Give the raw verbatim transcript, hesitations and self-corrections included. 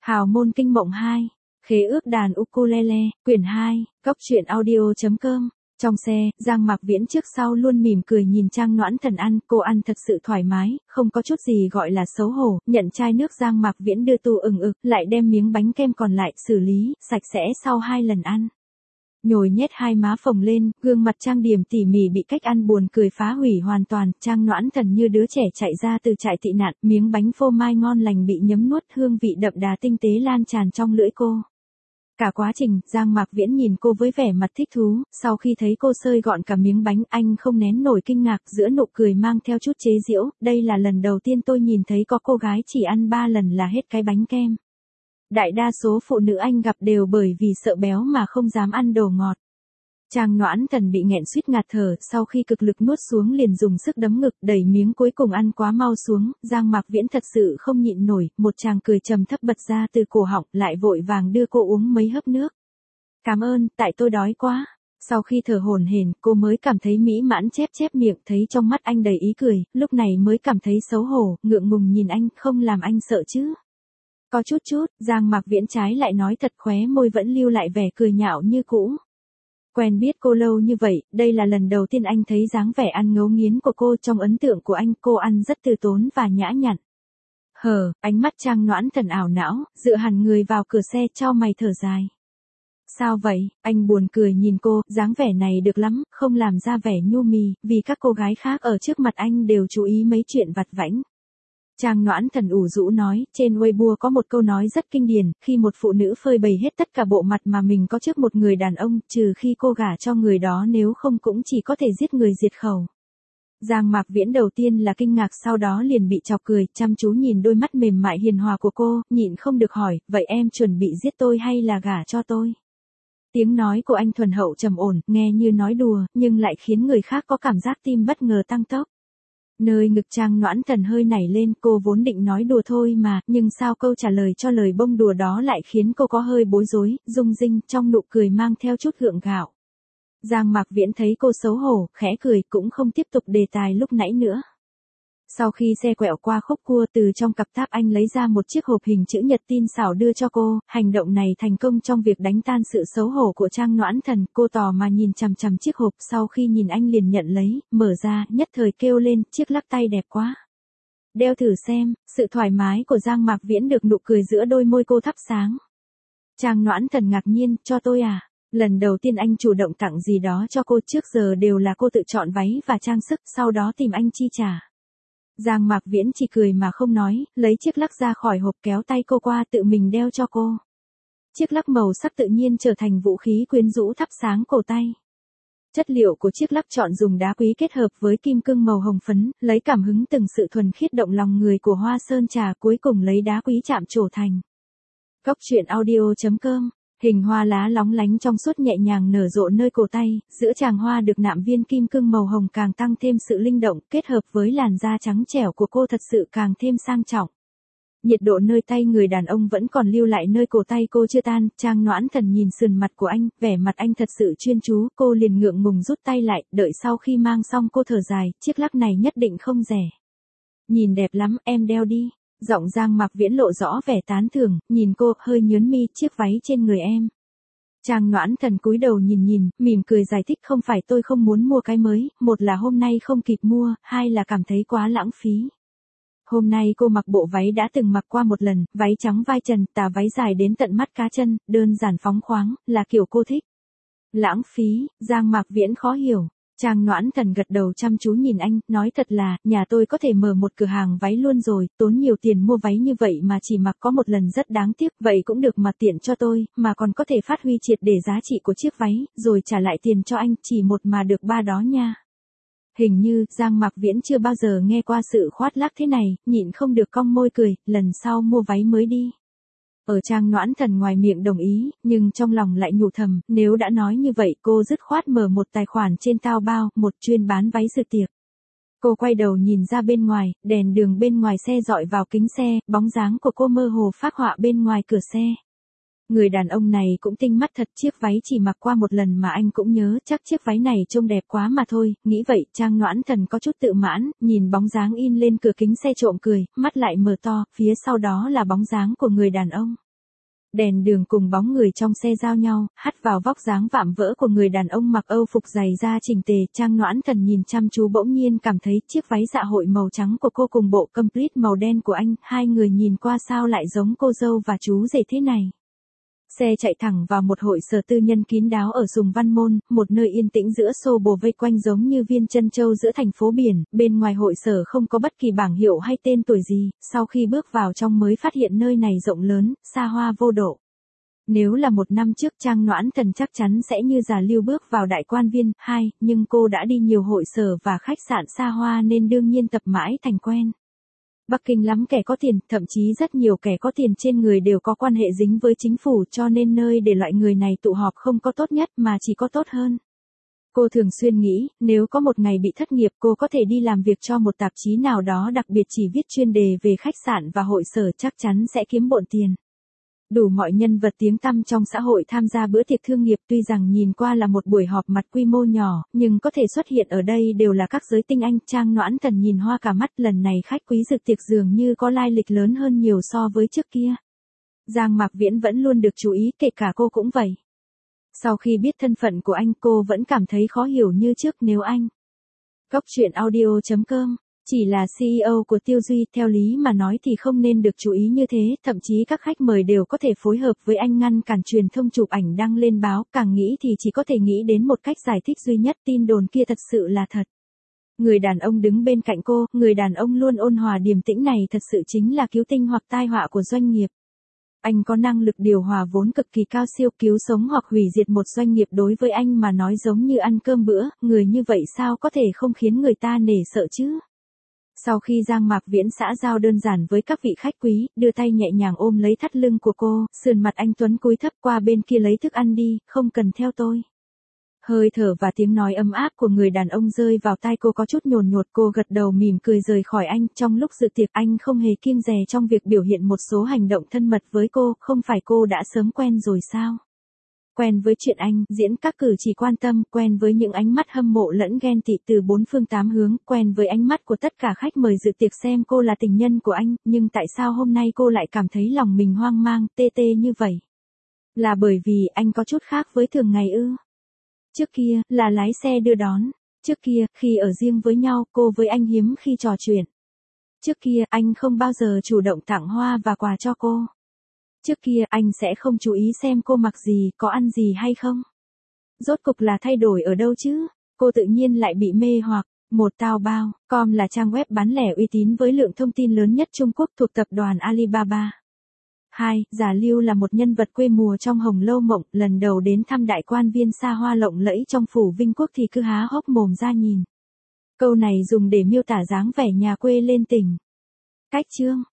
Hào môn kinh mộng hai, khế ước đàn ukulele, quyển hai, cốc truyện audio.com. Trong xe, Giang Mạc Viễn trước sau luôn mỉm cười nhìn Trang Noãn Thần ăn, cô ăn thật sự thoải mái, không có chút gì gọi là xấu hổ, nhận chai nước Giang Mạc Viễn đưa tu ừng ực, lại đem miếng bánh kem còn lại xử lý, sạch sẽ sau hai lần ăn. Nhồi nhét hai má phồng lên, gương mặt trang điểm tỉ mỉ bị cách ăn buồn cười phá hủy hoàn toàn, Trang Noãn Thần như đứa trẻ chạy ra từ trại tị nạn, miếng bánh phô mai ngon lành bị nhấm nuốt, hương vị đậm đà tinh tế lan tràn trong lưỡi cô. Cả quá trình, Giang Mạc Viễn nhìn cô với vẻ mặt thích thú, sau khi thấy cô xơi gọn cả miếng bánh, anh không nén nổi kinh ngạc, giữa nụ cười mang theo chút chế giễu, đây là lần đầu tiên tôi nhìn thấy có cô gái chỉ ăn ba lần là hết cái bánh kem. Đại đa số phụ nữ anh gặp đều bởi vì sợ béo mà không dám ăn đồ ngọt. Trang Noãn Thần bị nghẹn suýt ngạt thở, sau khi cực lực nuốt xuống liền dùng sức đấm ngực, đẩy miếng cuối cùng ăn quá mau xuống, Giang Mạc Viễn thật sự không nhịn nổi, một tràng cười trầm thấp bật ra từ cổ họng, lại vội vàng đưa cô uống mấy hớp nước. Cảm ơn, tại tôi đói quá. Sau khi thở hổn hển, cô mới cảm thấy mỹ mãn chép chép miệng, thấy trong mắt anh đầy ý cười, lúc này mới cảm thấy xấu hổ, ngượng ngùng nhìn anh, không làm anh sợ chứ. Có chút chút, Giang Mạc Viễn trái lại nói thật, khóe môi vẫn lưu lại vẻ cười nhạo như cũ. Quen biết cô lâu như vậy, đây là lần đầu tiên anh thấy dáng vẻ ăn ngấu nghiến của cô, trong ấn tượng của anh, cô ăn rất từ tốn và nhã nhặn. Hờ, ánh mắt Trang Noãn Thần ảo não, dựa hẳn người vào cửa xe, chau mày thở dài. Sao vậy, anh buồn cười nhìn cô, dáng vẻ này được lắm, không làm ra vẻ nhu mì, vì các cô gái khác ở trước mặt anh đều chú ý mấy chuyện vặt vãnh. Trang Noãn Thần ủ rũ nói, trên Weibo có một câu nói rất kinh điển, khi một phụ nữ phơi bày hết tất cả bộ mặt mà mình có trước một người đàn ông, trừ khi cô gả cho người đó, nếu không cũng chỉ có thể giết người diệt khẩu. Giang Mạc Viễn đầu tiên là kinh ngạc, sau đó liền bị chọc cười, chăm chú nhìn đôi mắt mềm mại hiền hòa của cô, nhịn không được hỏi, vậy em chuẩn bị giết tôi hay là gả cho tôi? Tiếng nói của anh thuần hậu trầm ổn, nghe như nói đùa, nhưng lại khiến người khác có cảm giác tim bất ngờ tăng tốc. Nơi ngực Trang Noãn Thần hơi nảy lên, cô vốn định nói đùa thôi mà, nhưng sao câu trả lời cho lời bông đùa đó lại khiến cô có hơi bối rối, rung rinh, trong nụ cười mang theo chút gượng gạo. Giang Mạc Viễn thấy cô xấu hổ, khẽ cười, cũng không tiếp tục đề tài lúc nãy nữa. Sau khi xe quẹo qua khúc cua, từ trong cặp táp anh lấy ra một chiếc hộp hình chữ nhật tinh xảo đưa cho cô, hành động này thành công trong việc đánh tan sự xấu hổ của Trang Noãn Thần, cô tò mà nhìn chằm chằm chiếc hộp, sau khi nhìn anh liền nhận lấy, mở ra, nhất thời kêu lên, chiếc lắc tay đẹp quá. Đeo thử xem, sự thoải mái của Giang Mạc Viễn được nụ cười giữa đôi môi cô thắp sáng. Trang Noãn Thần ngạc nhiên, cho tôi à? Lần đầu tiên anh chủ động tặng gì đó cho cô, trước giờ đều là cô tự chọn váy và trang sức, sau đó tìm anh chi trả. Giang Mạc Viễn chỉ cười mà không nói, lấy chiếc lắc ra khỏi hộp, kéo tay cô qua, tự mình đeo cho cô. Chiếc lắc màu sắc tự nhiên trở thành vũ khí quyến rũ thắp sáng cổ tay. Chất liệu của chiếc lắc chọn dùng đá quý kết hợp với kim cương màu hồng phấn, lấy cảm hứng từng sự thuần khiết động lòng người của hoa sơn trà, cuối cùng lấy đá quý chạm trổ thành. Cốc truyện audio.com. Hình hoa lá lóng lánh trong suốt nhẹ nhàng nở rộ nơi cổ tay, giữa tràng hoa được nạm viên kim cương màu hồng càng tăng thêm sự linh động, kết hợp với làn da trắng trẻo của cô thật sự càng thêm sang trọng. Nhiệt độ nơi tay người đàn ông vẫn còn lưu lại nơi cổ tay cô chưa tan, Trang Noãn Thần nhìn sườn mặt của anh, vẻ mặt anh thật sự chuyên chú, cô liền ngượng ngùng rút tay lại, đợi sau khi mang xong cô thở dài, chiếc lắc này nhất định không rẻ. Nhìn đẹp lắm, em đeo đi. Giọng Giang Mạc Viễn lộ rõ vẻ tán thưởng, nhìn cô, hơi nhớn mi, chiếc váy trên người em. Trang Noãn Thần cúi đầu nhìn nhìn, mỉm cười giải thích, không phải tôi không muốn mua cái mới, một là hôm nay không kịp mua, hai là cảm thấy quá lãng phí. Hôm nay cô mặc bộ váy đã từng mặc qua một lần, váy trắng vai trần, tà váy dài đến tận mắt cá chân, đơn giản phóng khoáng, là kiểu cô thích. Lãng phí, Giang Mạc Viễn khó hiểu. Trang Noãn Thần gật đầu chăm chú nhìn anh, nói thật là, nhà tôi có thể mở một cửa hàng váy luôn rồi, tốn nhiều tiền mua váy như vậy mà chỉ mặc có một lần rất đáng tiếc, vậy cũng được mà tiện cho tôi, mà còn có thể phát huy triệt để giá trị của chiếc váy, rồi trả lại tiền cho anh, chỉ một mà được ba đó nha. Hình như, Giang Mạc Viễn chưa bao giờ nghe qua sự khoác lác thế này, nhịn không được cong môi cười, lần sau mua váy mới đi. Ở Trang Noãn Thần ngoài miệng đồng ý, nhưng trong lòng lại nhủ thầm, nếu đã nói như vậy cô dứt khoát mở một tài khoản trên Taobao, một chuyên bán váy dự tiệc. Cô quay đầu nhìn ra bên ngoài, đèn đường bên ngoài xe dọi vào kính xe, bóng dáng của cô mơ hồ phác họa bên ngoài cửa xe. Người đàn ông này cũng tinh mắt thật, chiếc váy chỉ mặc qua một lần mà anh cũng nhớ, chắc chiếc váy này trông đẹp quá mà thôi, nghĩ vậy, Trang Noãn Thần có chút tự mãn, nhìn bóng dáng in lên cửa kính xe trộm cười, mắt lại mở to, phía sau đó là bóng dáng của người đàn ông. Đèn đường cùng bóng người trong xe giao nhau, hắt vào vóc dáng vạm vỡ của người đàn ông mặc Âu phục dày da chỉnh tề. Trang Noãn Thần nhìn chăm chú bỗng nhiên cảm thấy chiếc váy dạ hội màu trắng của cô cùng bộ complete màu đen của anh, hai người nhìn qua sao lại giống cô dâu và chú rể thế này. Xe chạy thẳng vào một hội sở tư nhân kín đáo ở Sùng Văn Môn, một nơi yên tĩnh giữa xô bồ vây quanh giống như viên chân châu giữa thành phố biển. Bên ngoài hội sở không có bất kỳ bảng hiệu hay tên tuổi gì, sau khi bước vào trong mới phát hiện nơi này rộng lớn, xa hoa vô độ. Nếu là một năm trước Trang Noãn Thần chắc chắn sẽ như già lưu bước vào đại quan viên, hai, nhưng cô đã đi nhiều hội sở và khách sạn xa hoa nên đương nhiên tập mãi thành quen. Bắc Kinh lắm kẻ có tiền, thậm chí rất nhiều kẻ có tiền trên người đều có quan hệ dính với chính phủ, cho nên nơi để loại người này tụ họp không có tốt nhất mà chỉ có tốt hơn. Cô thường xuyên nghĩ, nếu có một ngày bị thất nghiệp cô có thể đi làm việc cho một tạp chí nào đó đặc biệt chỉ viết chuyên đề về khách sạn và hội sở, chắc chắn sẽ kiếm bộn tiền. Đủ mọi nhân vật tiếng tăm trong xã hội tham gia bữa tiệc thương nghiệp, tuy rằng nhìn qua là một buổi họp mặt quy mô nhỏ, nhưng có thể xuất hiện ở đây đều là các giới tinh anh. Trang Noãn Thần nhìn hoa cả mắt, lần này khách quý dự tiệc dường như có lai lịch lớn hơn nhiều so với trước kia. Giang Mạc Viễn vẫn luôn được chú ý, kể cả cô cũng vậy. Sau khi biết thân phận của anh cô vẫn cảm thấy khó hiểu như trước. Nếu anh Góc truyện audio chấm com chỉ là xê e ô của Tiêu Duy, theo lý mà nói thì không nên được chú ý như thế, thậm chí các khách mời đều có thể phối hợp với anh ngăn cản truyền thông chụp ảnh đăng lên báo, càng nghĩ thì chỉ có thể nghĩ đến một cách giải thích duy nhất, tin đồn kia thật sự là thật. Người đàn ông đứng bên cạnh cô, người đàn ông luôn ôn hòa điềm tĩnh này thật sự chính là cứu tinh hoặc tai họa của doanh nghiệp. Anh có năng lực điều hòa vốn cực kỳ cao siêu, cứu sống hoặc hủy diệt một doanh nghiệp đối với anh mà nói giống như ăn cơm bữa, người như vậy sao có thể không khiến người ta nể sợ chứ? Sau khi Giang Mạc Viễn xã giao đơn giản với các vị khách quý, đưa tay nhẹ nhàng ôm lấy thắt lưng của cô, sườn mặt anh tuấn cúi thấp, qua bên kia lấy thức ăn đi, không cần theo tôi. Hơi thở và tiếng nói ấm áp của người đàn ông rơi vào tai cô có chút nhồn nhột, cô gật đầu mỉm cười rời khỏi anh. Trong lúc dự tiệc anh không hề kiêng dè trong việc biểu hiện một số hành động thân mật với cô, không phải cô đã sớm quen rồi sao? Quen với chuyện anh diễn các cử chỉ quan tâm, quen với những ánh mắt hâm mộ lẫn ghen tị từ bốn phương tám hướng, quen với ánh mắt của tất cả khách mời dự tiệc xem cô là tình nhân của anh, nhưng tại sao hôm nay cô lại cảm thấy lòng mình hoang mang, tê tê như vậy? Là bởi vì anh có chút khác với thường ngày ư? Trước kia, là lái xe đưa đón. Trước kia, khi ở riêng với nhau, cô với anh hiếm khi trò chuyện. Trước kia, anh không bao giờ chủ động tặng hoa và quà cho cô. Trước kia, anh sẽ không chú ý xem cô mặc gì, có ăn gì hay không. Rốt cục là thay đổi ở đâu chứ? Cô tự nhiên lại bị mê hoặc. Một Tao Bao com là trang web bán lẻ uy tín với lượng thông tin lớn nhất Trung Quốc thuộc tập đoàn Alibaba. Hai, Giả Lưu là một nhân vật quê mùa trong Hồng Lâu Mộng, lần đầu đến thăm đại quan viên xa hoa lộng lẫy trong phủ Vinh Quốc thì cứ há hốc mồm ra nhìn. Câu này dùng để miêu tả dáng vẻ nhà quê lên tỉnh. Cách chương